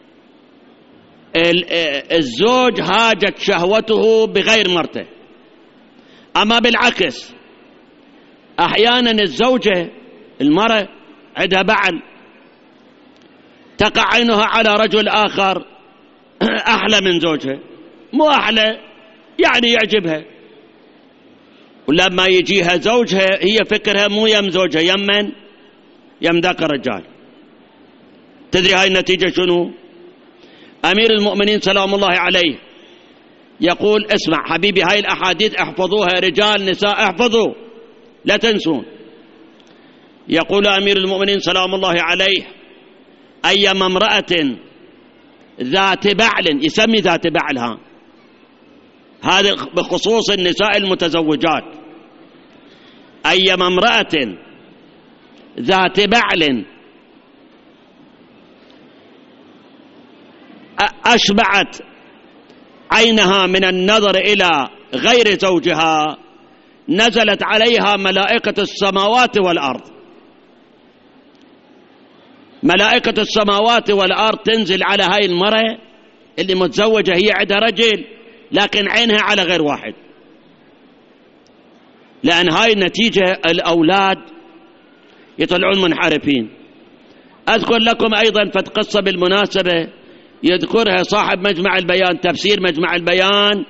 الزوج هاجت شهوته بغير مرته. أما بالعكس أحيانا الزوجة المرأة عندها بعل تقع عينها على رجل آخر أحلى من زوجها، مو أحلى يعني يعجبها، ولما يجيها زوجها هي فكرها مو يم زوجها، يمن يم ذاك الرجال. تدري هاي النتيجة شنو؟ أمير المؤمنين سلام الله عليه يقول: اسمع حبيبي، هاي الأحاديث احفظوها، رجال نساء احفظوا لا تنسون. يقول أمير المؤمنين سلام الله عليه: أيما امرأة ذات بعل، يسمي ذات بعلها، هذا بخصوص النساء المتزوجات، أيما امرأة ذات بعل أشبعت عينها من النظر إلى غير زوجها نزلت عليها ملائكة السماوات والأرض. ملائكة السماوات والأرض تنزل على هاي المرأة اللي متزوجة، هي عندها رجل لكن عينها على غير واحد، لأن هاي النتيجة الأولاد يطلعون منحرفين. أذكر لكم أيضا قصة بالمناسبة يذكرها صاحب مجمع البيان، تفسير مجمع البيان،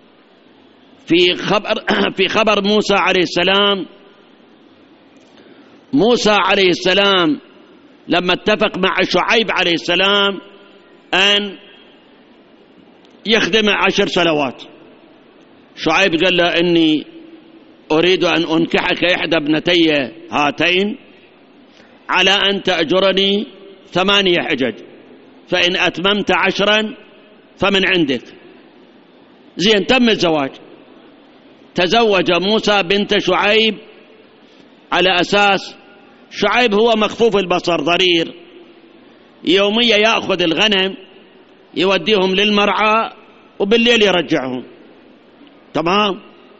في خبر موسى عليه السلام. موسى عليه السلام لما اتفق مع شعيب عليه السلام أن يخدم 10 صلوات، شعيب قال له: إني أريد أن أنكحك إحدى ابنتي هاتين على أن تأجرني 8 حجج، فإن أتممت 10 فمن عندك. زين، تم الزواج. تزوج موسى بنت شعيب على أساس شعيب هو مخفوف البصر ضرير، يوميا يأخذ الغنم يوديهم للمرعى وبالليل يرجعهم، تمام.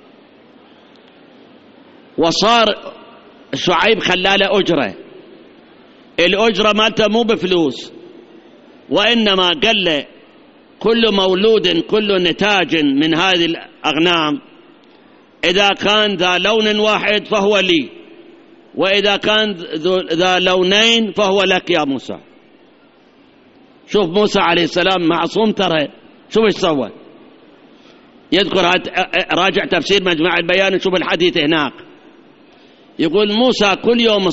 وصار شعيب خلاله أجرة، الأجرة مالته مو بفلوس، وإنما قال له: كل مولود كل نتاج من هذه الأغنام إذا كان ذا لون واحد فهو لي، وإذا كان ذا لونين فهو لك يا موسى. شوف موسى عليه السلام معصوم ترى، شوف ايش سوى. يذكر راجع تفسير مجمع البيان، شوف الحديث هناك. يقول موسى كل يوم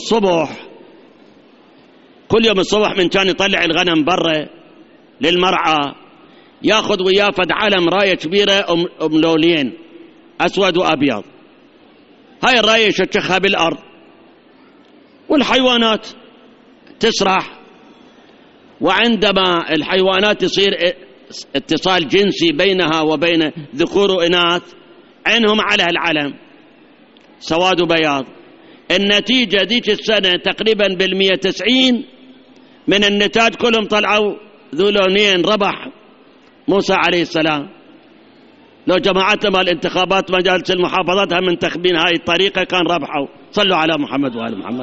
الصبح من كان يطلع الغنم برا للمرعى ياخذ وياه فد علم راية كبيرة أملولين أسود وأبيض، هاي الراية يشكخها بالأرض والحيوانات تسرح، وعندما الحيوانات يصير اتصال جنسي بينها وبين ذكور وإناث عينهم على العلم سواد وبياض. النتيجة ذيك السنة تقريبا 190 من النتاج كلهم طلعوا ذو لونين. ربح موسى عليه السلام. لو جماعتنا الانتخابات مجالس المحافظات هم منتخبين هاي الطريقة كان ربحوا. صلوا على محمد وآل محمد.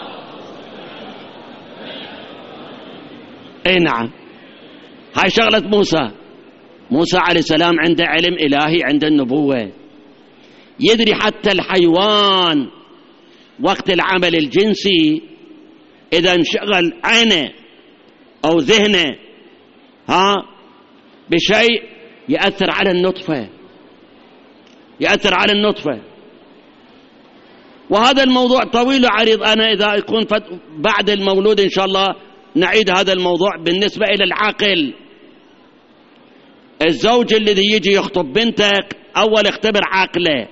اي نعم، هاي شغلة موسى عليه السلام عنده علم إلهي، عنده النبوة، يدري حتى الحيوان وقت العمل الجنسي إذا انشغل عينه أو ذهنه بشيء يأثر على النطفة، وهذا الموضوع طويل وعريض، أنا إذا يكون بعد المولود إن شاء الله نعيد هذا الموضوع. بالنسبة إلى العقل، الزوج الذي يجي يخطب بنتك أول اختبر عقله،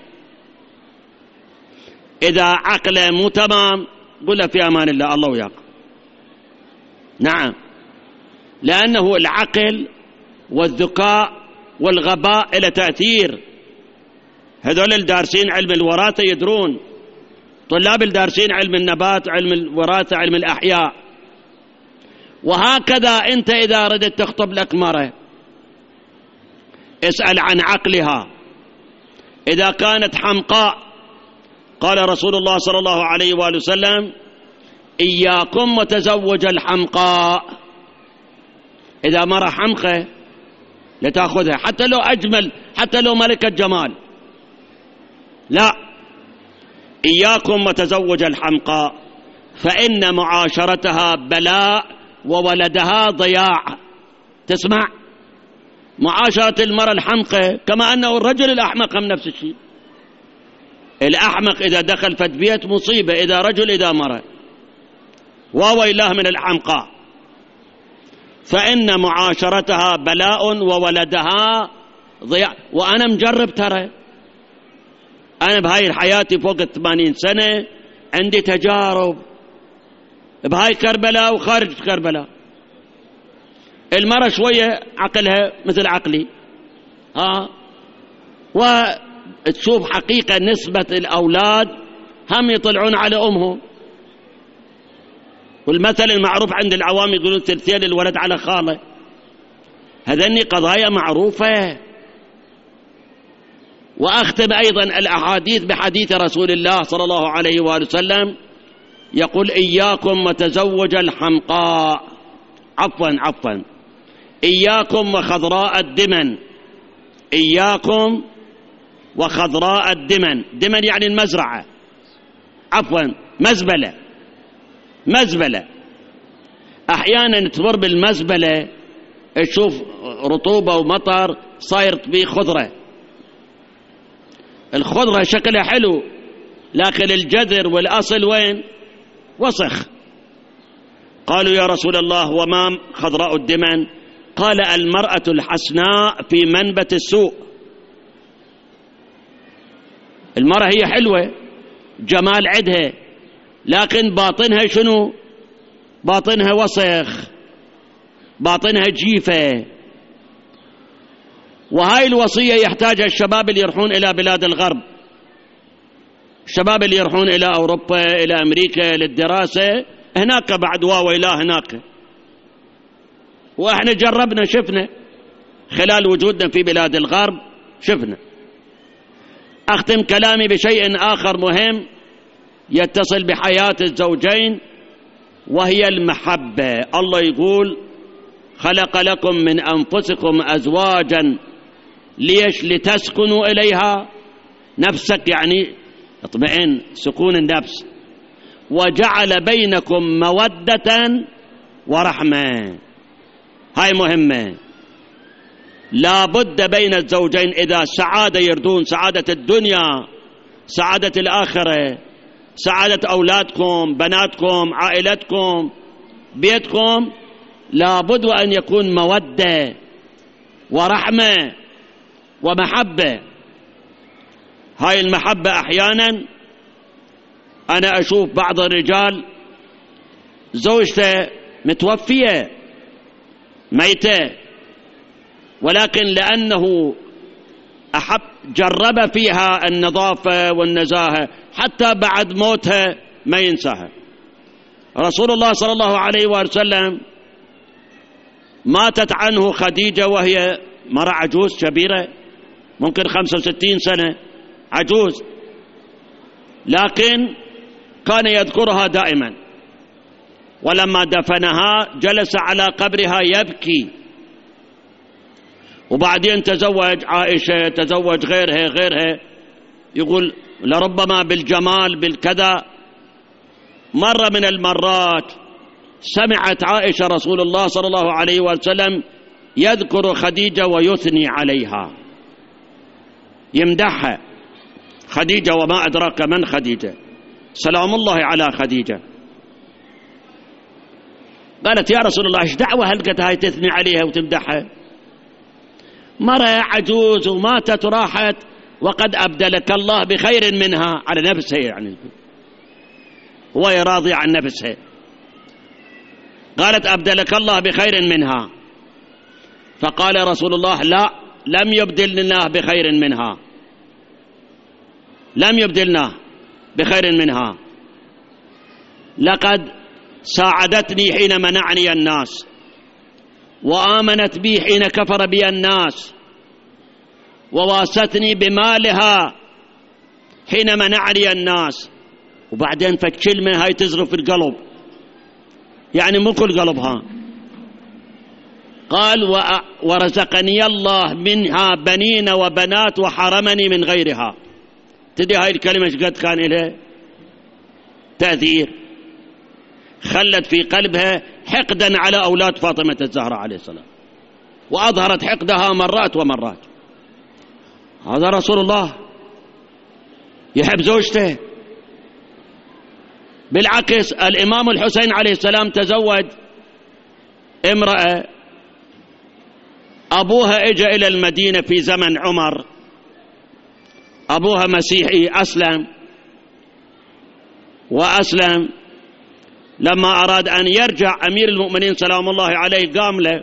إذا عقله مو تمام قل له في أمان الله، الله وياك. نعم، لأنه العقل والذكاء والغباء إلى تأثير. هذول الدارسين علم الوراثة يدرون، طلاب الدارسين علم النبات، علم الوراثة، علم الأحياء. وهكذا أنت إذا ردت تخطب لك مرة اسأل عن عقلها. إذا كانت حمقاء قال رسول الله صلى الله عليه وآله وسلم إياكم وتزوج الحمقاء. إذا مرة حمقة لا تأخذها، حتى لو أجمل، حتى لو ملكة جمال، لا، إياكم وتزوج الحمقاء فإن معاشرتها بلاء وولدها ضياع. تسمع؟ معاشرة المرأة الحمقة كما أنه الرجل الأحمق هم نفس الشيء. الأحمق إذا دخل في بيت مصيبة، إذا رجل إذا مرأة، وويلاه من الحمقاء. فإن معاشرتها بلاء وولدها ضياع. وأنا مجرب، ترى أنا بهاي حياتي فوق 80 سنة عندي تجارب بهاي كربلاء وخارج كربلاء. المرأة شوية عقلها مثل عقلي، وتشوف حقيقة نسبة الأولاد هم يطلعون على أمهم. والمثل المعروف عند العوام يقولون ثلثين الولد على خاله. هذني قضايا معروفة. وأختم أيضا الأحاديث بحديث رسول الله صلى الله عليه وآله وسلم يقول إياكم وتزوج الحمقاء، عفوا إياكم وخضراء الدمن. إياكم وخضراء الدمن. دمن يعني المزرعة، مزبلة. أحيانا تمر بالمزبلة تشوف رطوبة ومطر صاير بيه خضرة. الخضرة شكلها حلو، لكن الجذر والأصل وين؟ وسخ. قالوا يا رسول الله وما خضراء الدمن؟ قال المرأة الحسناء في منبت السوء. المرأة هي حلوة، جمال عدها، لكن باطنها شنو؟ باطنها وسخ، باطنها جيفة. وهاي الوصية يحتاجها الشباب اللي يروحون إلى بلاد الغرب، الشباب اللي يروحون إلى أوروبا، إلى أمريكا للدراسة، هناك بعد واويلا هناك. وإحنا جربنا، شفنا خلال وجودنا في بلاد الغرب، شفنا. أختم كلامي بشيء آخر مهم يتصل بحياة الزوجين، وهي المحبة. الله يقول خلق لكم من أنفسكم أزواجا ليش؟ لتسكنوا إليها. نفسك يعني اطمئن، سكون النفس. وجعل بينكم مودة ورحمة. هاي مهمة، لا بد بين الزوجين إذا سعادة يردون، سعادة الدنيا، سعادة الآخرة، سعادة أولادكم، بناتكم، عائلتكم، بيتكم، لا بد أن يكون مودة ورحمة ومحبة. هاي المحبة أحيانا أنا أشوف بعض الرجال زوجته متوفية ميتة، ولكن لأنه أحب جرب فيها النظافة والنزاهة حتى بعد موتها ما ينساها. رسول الله صلى الله عليه وسلم ماتت عنه خديجة وهي مرأة عجوز كبيرة، ممكن 65 سنة، عجوز، لكن كان يذكرها دائما. ولما دفنها جلس على قبرها يبكي. وبعدين تزوج عائشة، تزوج غيرها، يقول لربما بالجمال بالكذا. مرة من المرات سمعت عائشة رسول الله صلى الله عليه وسلم يذكر خديجة ويثني عليها، يمدحها. خديجة وما أدراك من خديجة، سلام الله على خديجة. قالت يا رسول الله ايش دعوة هلقت هاي تثني عليها وتمدحها؟ مرة عجوز وماتت وراحت وقد أبدلك الله بخير منها، على نفسها يعني، وهي راضية عن نفسها. قالت أبدلك الله بخير منها. فقال رسول الله لا، لم يبدلنا الله بخير منها، لم يبدلنا بخير منها. لقد ساعدتني حين منعني الناس، وآمنت بي حين كفر بي الناس، وواستني بمالها حين منعني الناس. وبعدين فكلمة هاي تزرف القلب، يعني مو كل قلبها. قال ورزقني الله منها بنين وبنات وحرمني من غيرها. تدري هاي الكلمة ايش قد كان لها تأثير؟ خلت في قلبها حقدا على أولاد فاطمة الزهراء عليه السلام، وأظهرت حقدها مرات ومرات. هذا رسول الله يحب زوجته. بالعكس الإمام الحسين عليه السلام تزوج امرأة أبوها اجى إلى المدينة في زمن عمر، أبوها مسيحي أسلم لما أراد أن يرجع أمير المؤمنين سلام الله عليه قام له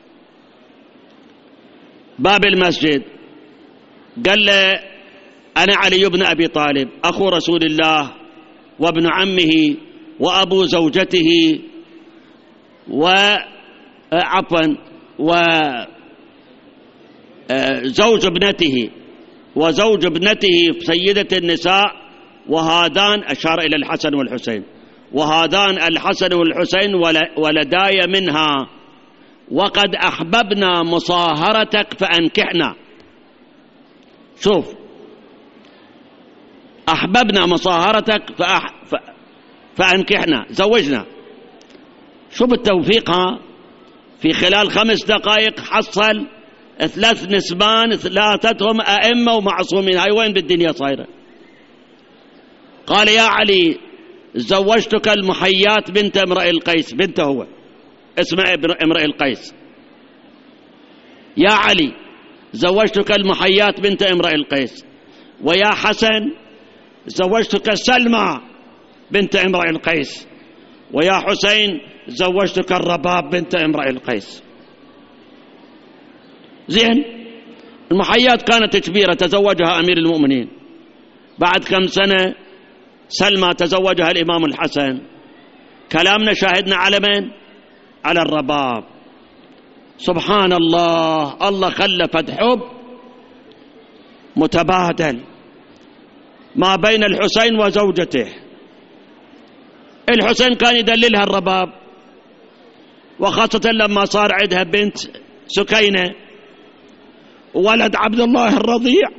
باب المسجد، قال له أنا علي بن أبي طالب أخو رسول الله وابن عمه وأبو زوجته وزوج ابنته سيدة النساء، وهذان أشار إلى الحسن والحسين، وهذان الحسن والحسين ولداي منها، وقد أحببنا مصاهرتك فأنكحنا. شوف، أحببنا مصاهرتك فأنكحنا، زوجنا. شوف التوفيق، في خلال 5 دقائق حصل 3 نسبان، 3 أئمة ومعصومين. هاي وين بالدنيا صايرة؟ قال يا علي زوجتك المحيات بنت امرئ القيس، بنته هو اسمها امرئ القيس. يا علي زوجتك المحيات بنت امرئ القيس، ويا حسن زوجتك سلمى بنت امرئ القيس، ويا حسين زوجتك الرباب بنت امرئ القيس. زين، المحيات كانت كبيرة تزوجها أمير المؤمنين. بعد كم سنة سلمى تزوجها الإمام الحسن. كلامنا شاهدنا على من؟ على الرباب. سبحان الله، الله خلفت حب متبادل ما بين الحسين وزوجته. الحسين كان يدللها الرباب، وخاصة لما صار عندها بنت سكينة ولد عبد الله الرضيع.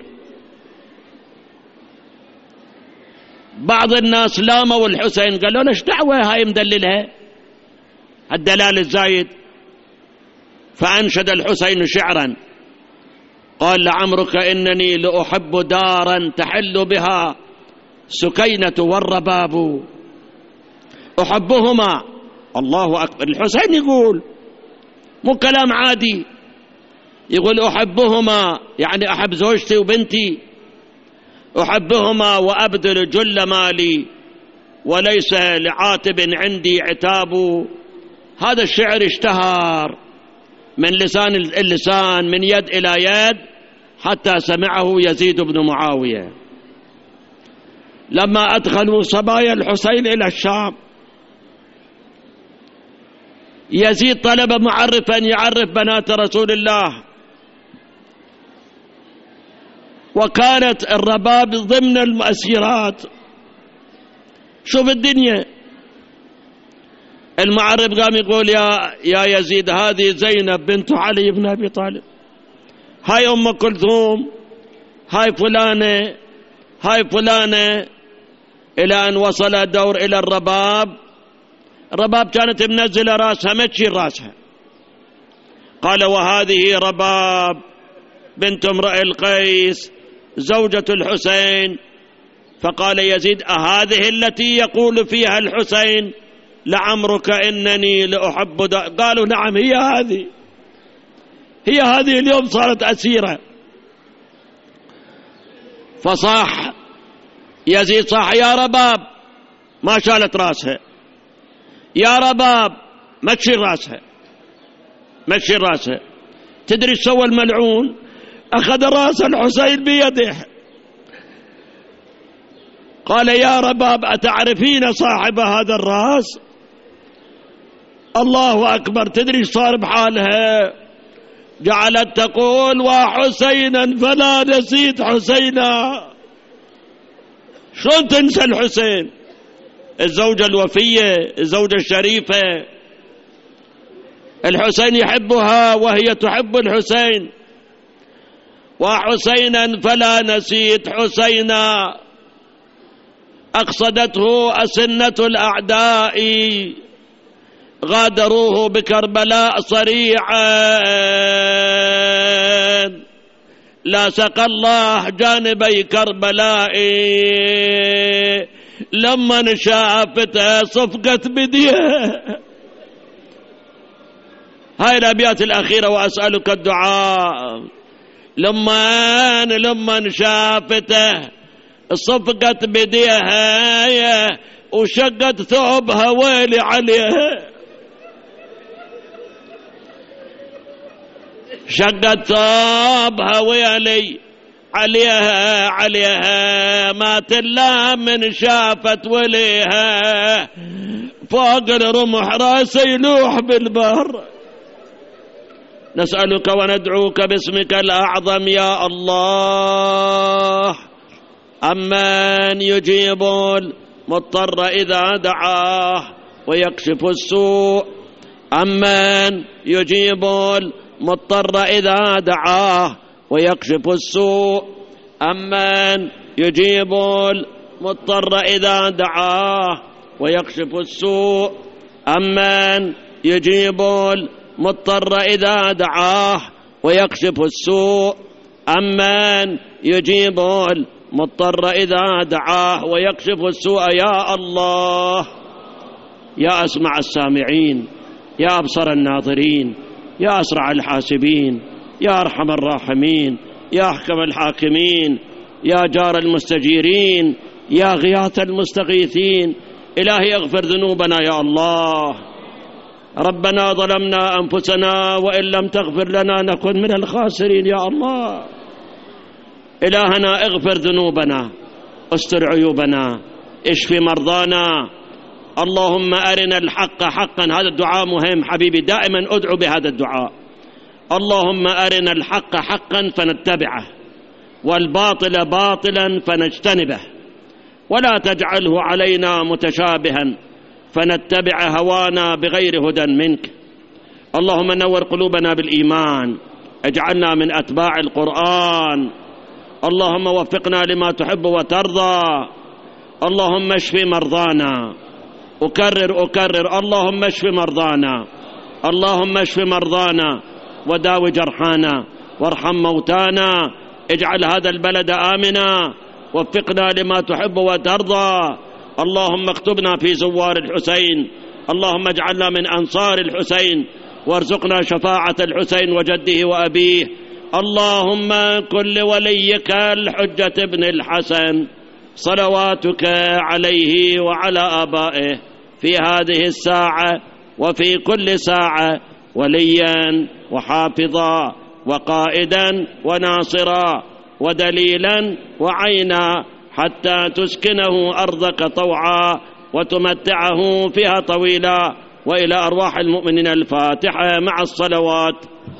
بعض الناس لاموا الحسين قالوا له ايش دعوة هاي مدللها الدلال الزايد. فأنشد الحسين شعرا قال لعمرك إنني لأحب دارا تحل بها سكينة والرباب، أحبهما. الله أكبر، الحسين يقول مو كلام عادي، يقول أحبهما يعني أحب زوجتي وبنتي، أحبهما وأبذل جل مالي وليس لعاتب عندي عتاب. هذا الشعر اشتهر من لسان اللسان، من يد إلى يد، حتى سمعه يزيد بن معاوية لما أدخلوا صبايا الحسين إلى الشام. يزيد طلب معرفا يعرف بنات رسول الله، وكانت الرباب ضمن المؤسيرات. شوف الدنيا. المعرف قام يقول يا يزيد هذه زينب بنت علي بن أبي طالب، هاي أم كلثوم، هاي فلانة، هاي فلانة، إلى أن وصل الدور إلى الرباب. الرباب كانت منزلة راسها ما تشيل راسها. قال وهذه رباب بنت امرئ القيس زوجة الحسين فقال يزيد: أهذه التي يقول فيها الحسين لعمرك إنني لأحب قالوا: نعم، هي هذه اليوم صارت أسيرة. فصاح يزيد، صاح: يا رباب، ما شالت راسها، يا رباب ما تشيل راسها. تدري ايش سوى الملعون؟ أخذ راس الحسين بيده، قال: يا رباب، أتعرفين صاحب هذا الراس؟ الله أكبر. تدري ايش صار بحالها؟ جعلت تقول: وحسينا فلا نسيت حسينا. شلون تنسى الحسين؟ الزوجة الوفية، الزوجة الشريفة، الحسين يحبها وهي تحب الحسين. وحسينا فلا نسيت حسينا، أقصدته أسنة الأعداء، غادروه بكربلاء صريعا، لا سقى الله جانبي كربلاء، لما شافته صفقت بديه. هاي الأبيات الأخيرة: وأسألك الدعاء. لما شافته صفقت بديها، وشقت ثوبها ويلي عليها، شقت ثوبها ويلي عليها، ما تلا من شافت وليها، فوق الرمح راسي يلوح بالبر. نسألك وندعوك باسمك الأعظم يا الله، أمن يجيب المضطر إذا دعاه ويكشف السوء، أمن يجيب المضطر إذا دعاه ويكشف السوء، أمن يجيب المضطر إذا دعاه ويكشف السوء، أمن يجيب المضطر إذا دعاه ويكشف السوء، أمن يجيب المضطر إذا دعاه ويكشف السوء. يا الله، يا أسمع السامعين، يا أبصر الناظرين، يا أسرع الحاسبين، يا أرحم الراحمين، يا أحكم الحاكمين، يا جار المستجيرين، يا غياث المستغيثين. إلهي اغفر ذنوبنا يا الله. ربنا ظلمنا أنفسنا وإن لم تغفر لنا نكن من الخاسرين يا الله. إلهنا اغفر ذنوبنا، استر عيوبنا، اشفي مرضانا. اللهم أرنا الحق حقا. هذا الدعاء مهم حبيبي، دائما أدعو بهذا الدعاء. اللهم أرنا الحق حقا فنتبعه، والباطل باطلا فنجتنبه، ولا تجعله علينا متشابها فنتبع هوانا بغير هدى منك. اللهم نور قلوبنا بالإيمان، اجعلنا من أتباع القرآن. اللهم وفقنا لما تحب وترضى. اللهم اشف مرضانا. أكرر اللهم اشف مرضانا، اللهم اشف مرضانا وداوي جرحانا وارحم موتانا. اجعل هذا البلد آمنا، وفقنا لما تحب وترضى. اللهم اكتبنا في زوار الحسين، اللهم اجعلنا من أنصار الحسين، وارزقنا شفاعة الحسين وجده وأبيه. اللهم كن لوليك الحجة ابن الحسن صلواتك عليه وعلى آبائه في هذه الساعة وفي كل ساعة وليا وحافظا وقائدا وناصرا ودليلا وعينا، حتى تسكنه أرضك طوعا وتمتعه فيها طويلا. وإلى أرواح المؤمنين الفاتحة مع الصلوات.